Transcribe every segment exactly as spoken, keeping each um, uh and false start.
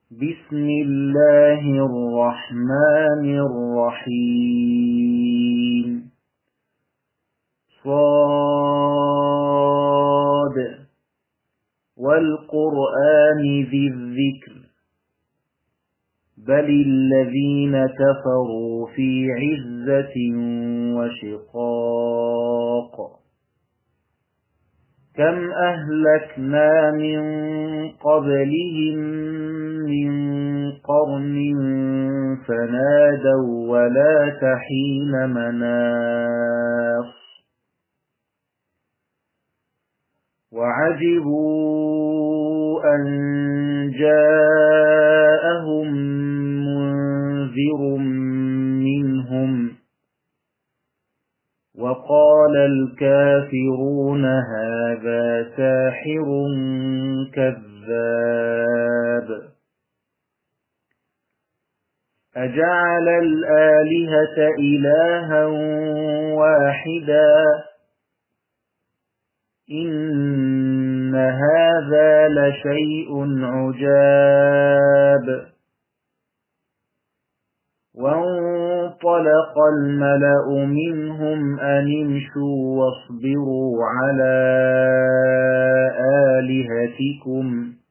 بسم الله الرحمن الرحيم. صاد والقرآن ذي الذكر بل الذين كفروا في عزة وشقاق. كم أهلكنا من قبلهم من قرن فنادوا ولا تحين مناص. وعجبوا أن جاءهم منذر منهم وقال الكافرون هذا ساحر كذاب. أجعل الآلهة إلها واحدا إن هذا لشيء عجاب. وانطلق الملأ منهم أن امشوا واصبروا على آلهتكم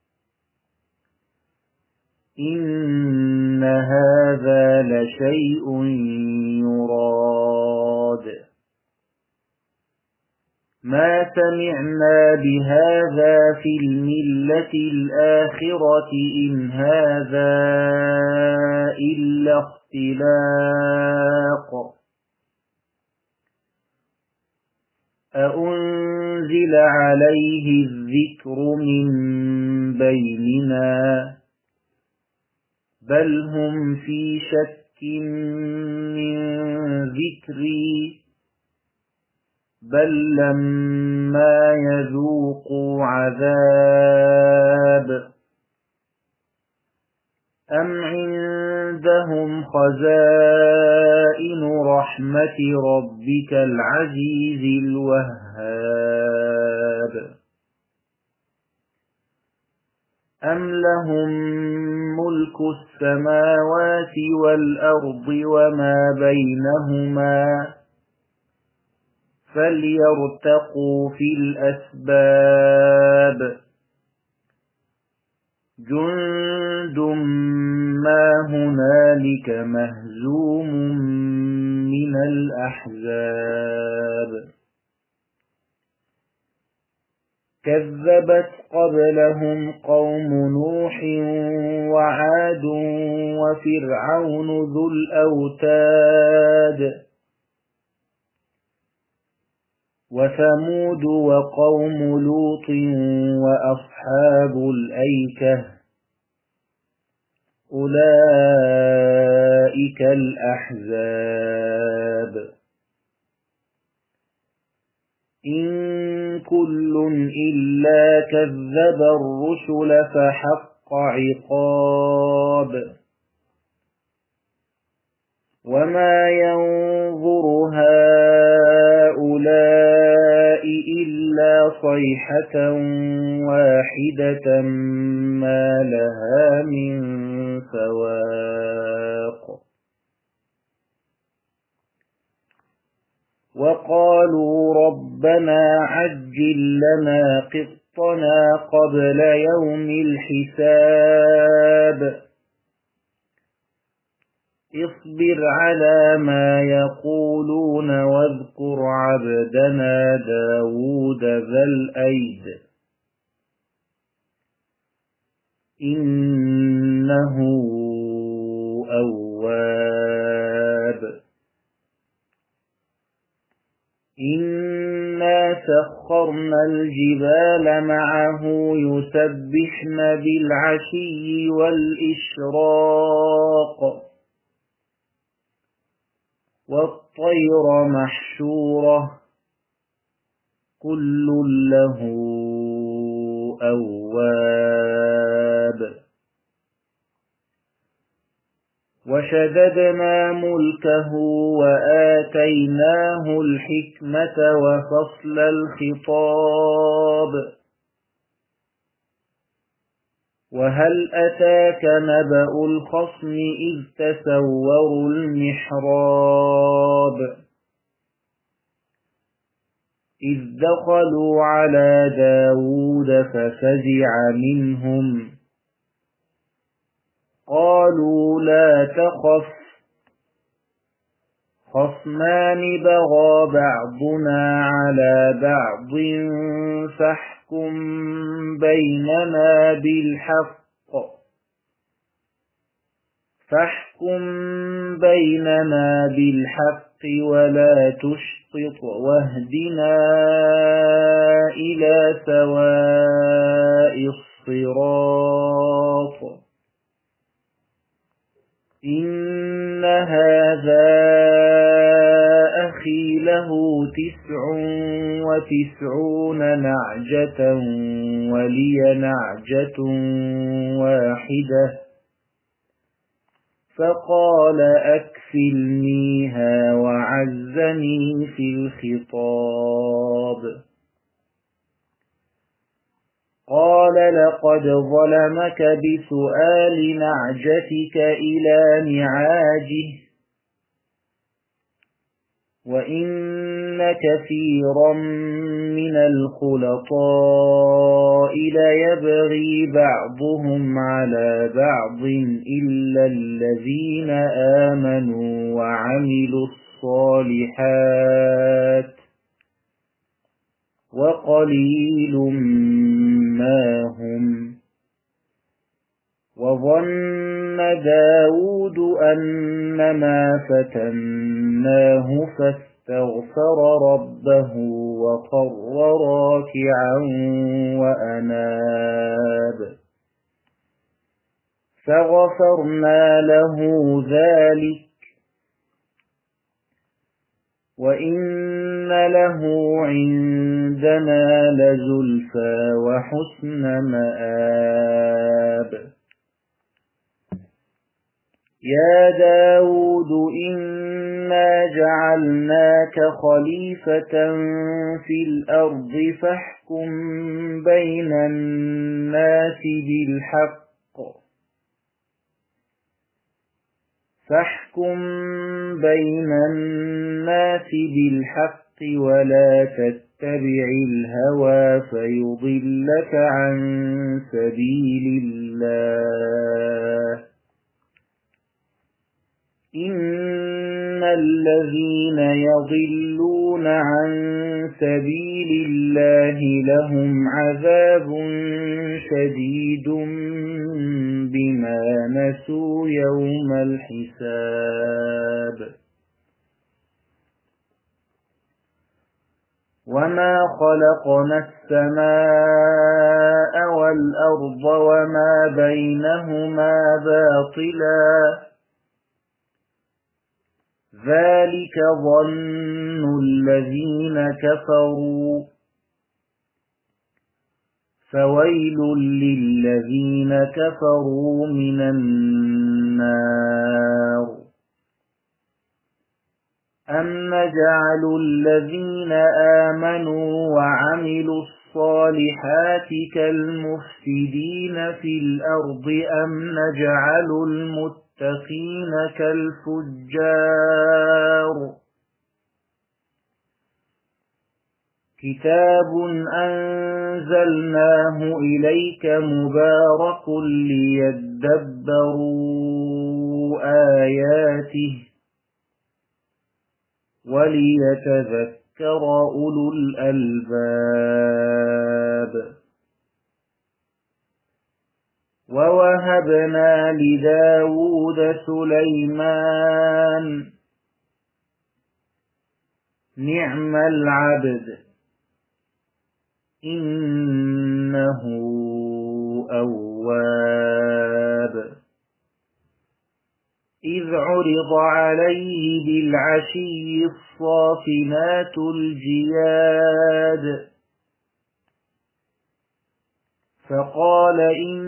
إن هذا لشيء يراد. ما سمعنا بهذا في الملة الآخرة إن هذا إلا اختلاق. أأنزل عليه الذكر من بيننا بل هم في شك من ذكري بل لما يذوقوا عذاب. أم عندهم خزائن رحمة ربك العزيز الوهاب. أم لهم ملك السماوات والأرض وما بينهما فليرتقوا في الأسباب. جند ما هنالك مهزوم من الأحزاب. كذبت قبلهم قوم نوح وعاد وفرعون ذو الأوتاد وثمود وقوم لوط وأصحاب الأيكة أولئك الأحزاب. إن كل إلا كذب الرسل فحق عقاب. وما ينظر هؤلاء إلا صيحة واحدة ما لها من فواق. وقالوا ربنا عجل لنا قسطنا قبل يوم الحساب. اصبر على ما يقولون واذكر عبدنا داود ذا الأيد إنه أواب. إنا سخرنا الجبال معه يسبحن بالعشي والإشراق والطير محشورة كل له أواب. وشددنا ملكه وآتيناه الحكمة وفصل الخطاب وهل أتاك نبأ الخصم إذ تسوروا المحراب إذ دخلوا على داود ففزع منهم قالوا لا تخف خصمان بغى بعضنا على بعض فاحكم بيننا بالحق فاحكم بيننا بالحق ولا تشطط واهدنا إلى سواء الصراط إن هذا أخي له تسع وتسعون نعجة ولي نعجة واحدة فقال أكفلنيها وعزني في الخطاب قال لقد ظلمك بسؤال نعجتك إلى نعاجه وإن كثيرا من الخلطاء ليبغي بعضهم على بعض إلا الذين آمنوا وعملوا الصالحات وقليل ما هم وظن داود أنما فتناه فاستغفر ربه وخر راكعا وأناب فغفرنا له ذلك وإن له عندنا لزلفى وحسن مآب يا داود إنا جعلناك خليفة في الأرض فاحكم بين الناس بالحق فاحكم بين الناس بالحق ولا تتبع الهوى فيضلك عن سبيل الله إن الذين يضلون عن سبيل الله لهم عذاب شديد بما نسوا يوم الحساب وما خلقنا السماء والأرض وما بينهما باطلا ذلك ظن الذين كفروا فويل للذين كفروا من النار أم نجعل الذين آمنوا وعملوا الصالحات كالمفسدين في الأرض أم نجعل المتقين كالفجار كتاب أنزلناه إليك مبارك ليدبروا آياته وليتذكر أولو الألباب ووهبنا لداود سليمان نعم العبد إنه أواب إذ عرض عليه بالعشي الصافنات الجياد فقال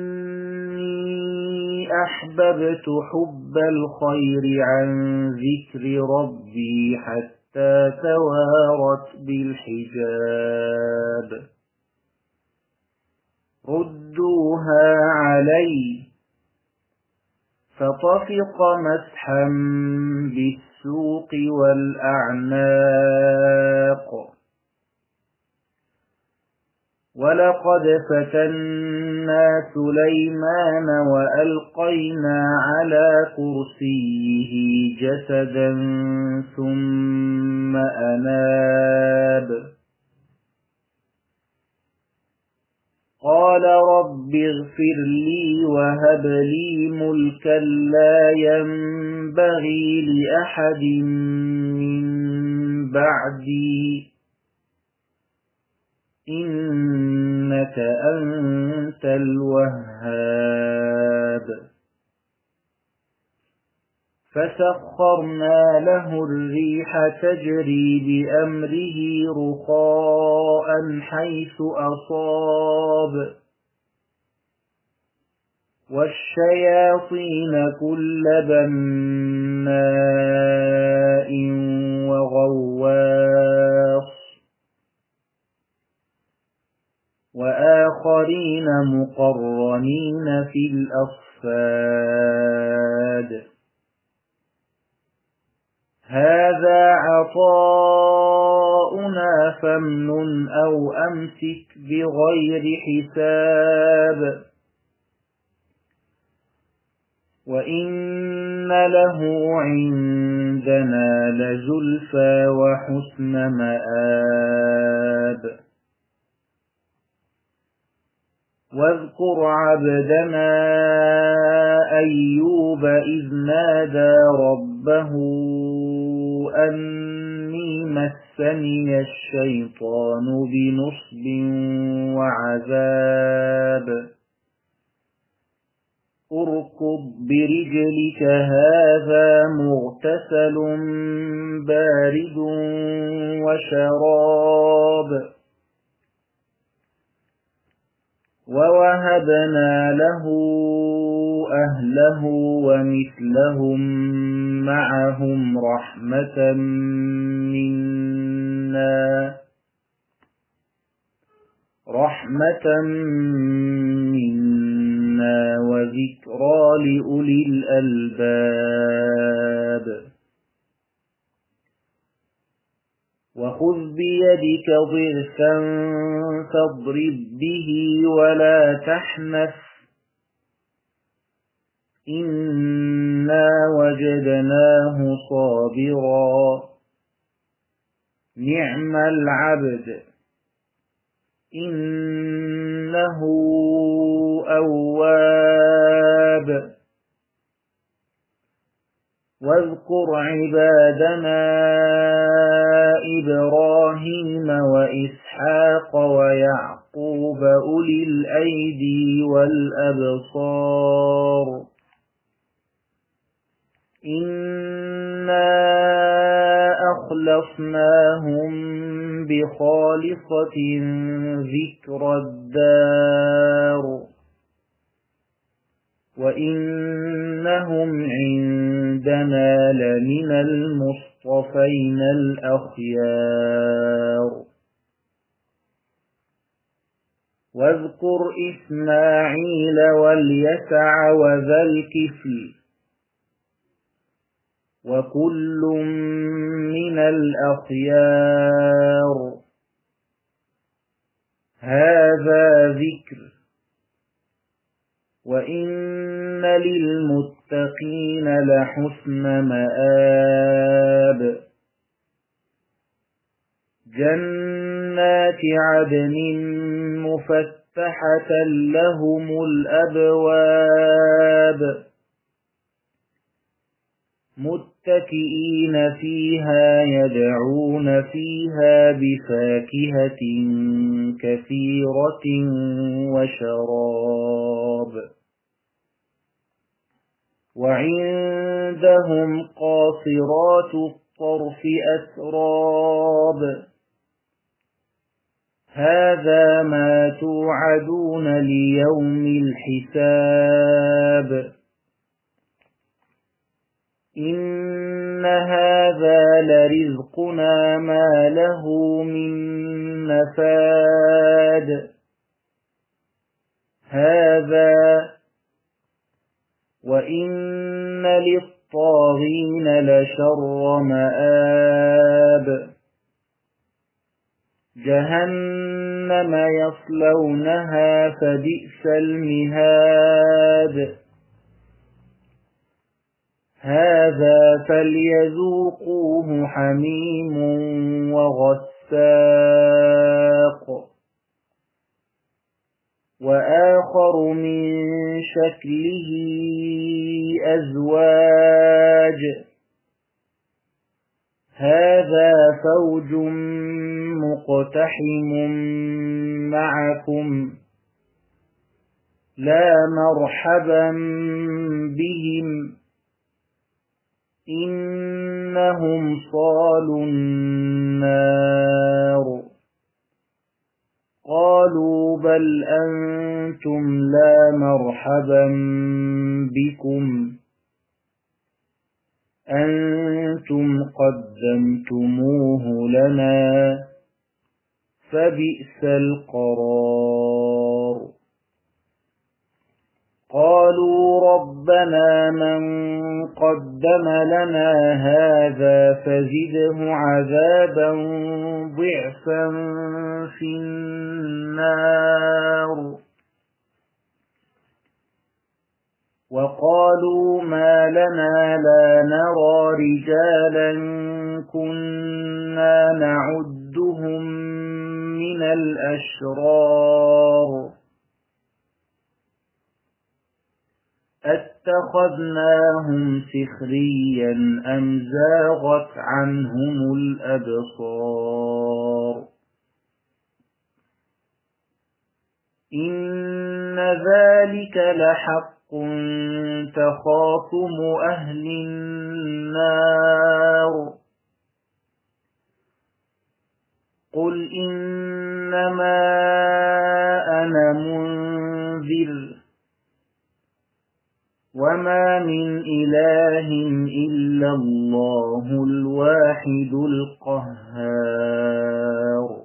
إني أحببت حب الخير عن ذكر ربي حتى توارت بالحجاب ردوها علي. فطفق مسحا بالسوق والأعناق. ولقد فتنا سليمان وألقينا على كرسيه جسدا ثم أناب. قال رب اغفر لي وهب لي ملكا لا ينبغي لأحد من بعدي إنك أنت الوهاب. فسخرنا له الريح تجري بأمره رخاء حيث أصاب. والشياطين كل بناء وغواص وآخرين مقرنين في الأصفاد. هذا عطاؤنا فامنن أو أمسك بغير حساب. وإن له عندنا لزلفى وحسن مآب. واذكر عبدنا أيوب إذ نادى ربه أني مسني الشيطان بنصب وعذاب. اركض برجلك هذا مغتسل بارد وشراب. ووهبنا له أهله ومثلهم معهم رحمة منا رحمة منا وذكرى لأولي الألباب. وخذ بيدك ضغثا فاضرب به ولا تحنث إنا وجدناه صابرا نعم العبد إنه أواب. واذكر عبادنا إبراهيم وإسحاق ويعقوب أولي الأيدي والأبصار إنا أخلصناهم بخالصة ذكر الدار وإنهم عندنا لمن المصطفين الأخيار. واذكر إسماعيل واليسع وذا الكفل وكل من الأخيار هذا ذكر وإن للمتقين لحسن مآب. جنات عدن مفتحة لهم الأبواب متكئين فيها يدعون فيها بفاكهة كثيرة وشراب وعندهم قاصرات الطرف أتراب هذا ما توعدون ليوم الحساب إن هذا لرزقنا ما له من نفاد هذا وإن للطاغين لشر مآب جهنم يصلونها فبئس المهاد هذا فليذوقوه حميم وغساق وآخر من شكله أزواج هذا فوج مقتحم معكم لا مرحبا بهم إنهم صالوا النار قالوا بل أنتم لا مرحبا بكم أنتم قدمتموه لنا فبئس القرار قالوا ربنا من قدم لنا هذا فزده عذابا ضعفا في النار وقالوا ما لنا لا نرى رجالا كنا نعدهم من الأشرار أتخذناهم سخريا أم زاغت عنهم الأبصار إن ذلك لحق تخاصم أهل النار قل إنما أنا منذر وما من إله إلا الله الواحد القهار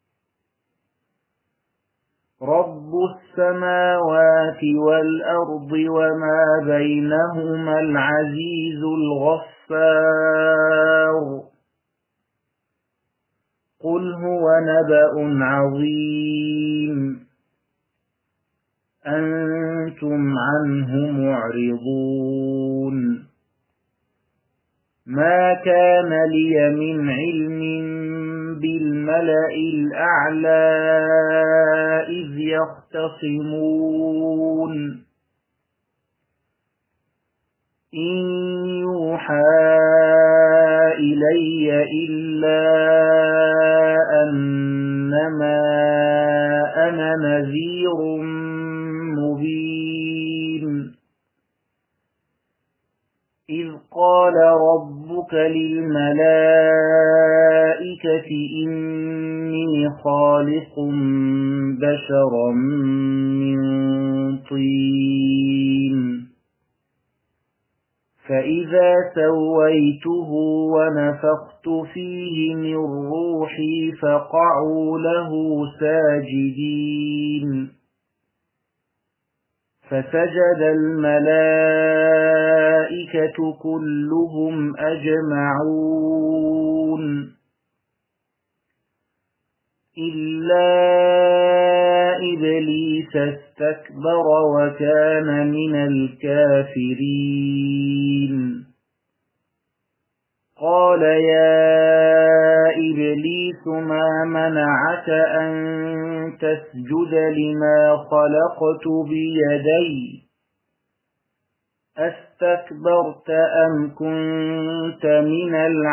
رب السماوات والأرض وما بينهما العزيز الغفار قل هو نبأ عظيم أنتم عنه معرضون ما كان لي من علم بالملأ الأعلى إذ يختصمون إن يوحى إلي إلا أنما أنا نذير مبين إذ قال ربك للملائكة إني خالق بشرا من طين فإذا سويته ونفخت فيه من روحي فقعوا له ساجدين فسجد الملائكة كلهم أجمعون إلا إبليس استكبر وكان من الكافرين قال يا إبليس ما منعك أن تسجد لما خلقت بيدي أستكبرت أم كنت من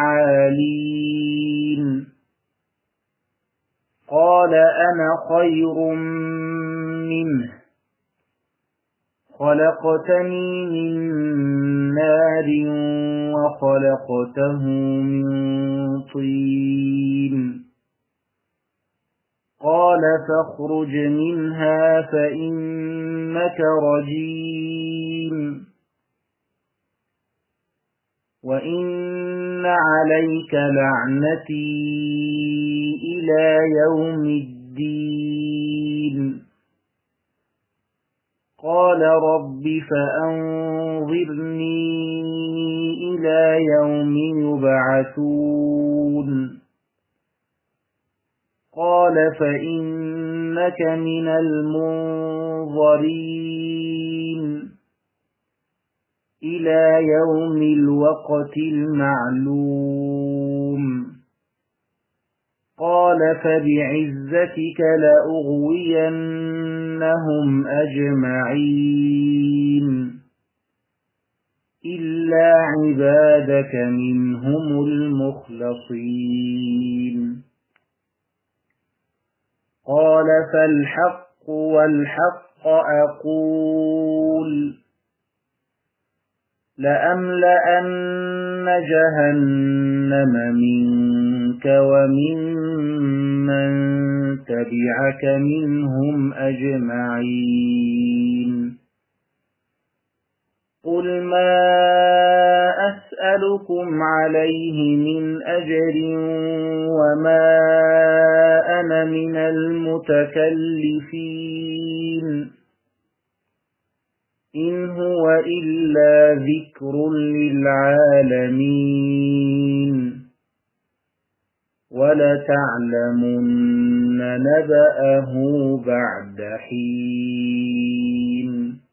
العالين قال أنا خير منه خلقتني من نار وخلقته من طين قال فاخرج منها فإنك رجيم وإن عليك لعنتي إلى يوم الدين قال رب فأنظرني إلى يوم يبعثون قال فإنك من المنظرين إلى يوم الوقت المعلوم قال فبعزتك لأغوينهم أجمعين إلا عبادك منهم المخلصين قال فالحق والحق أقول لأملأن جهنم منك وممن تبعك منهم أجمعين قل ما أسألكم عليه من أجر وما أنا من المتكلفين إن هو إلا ذكر للعالمين ولتعلمن نبأه بعد حين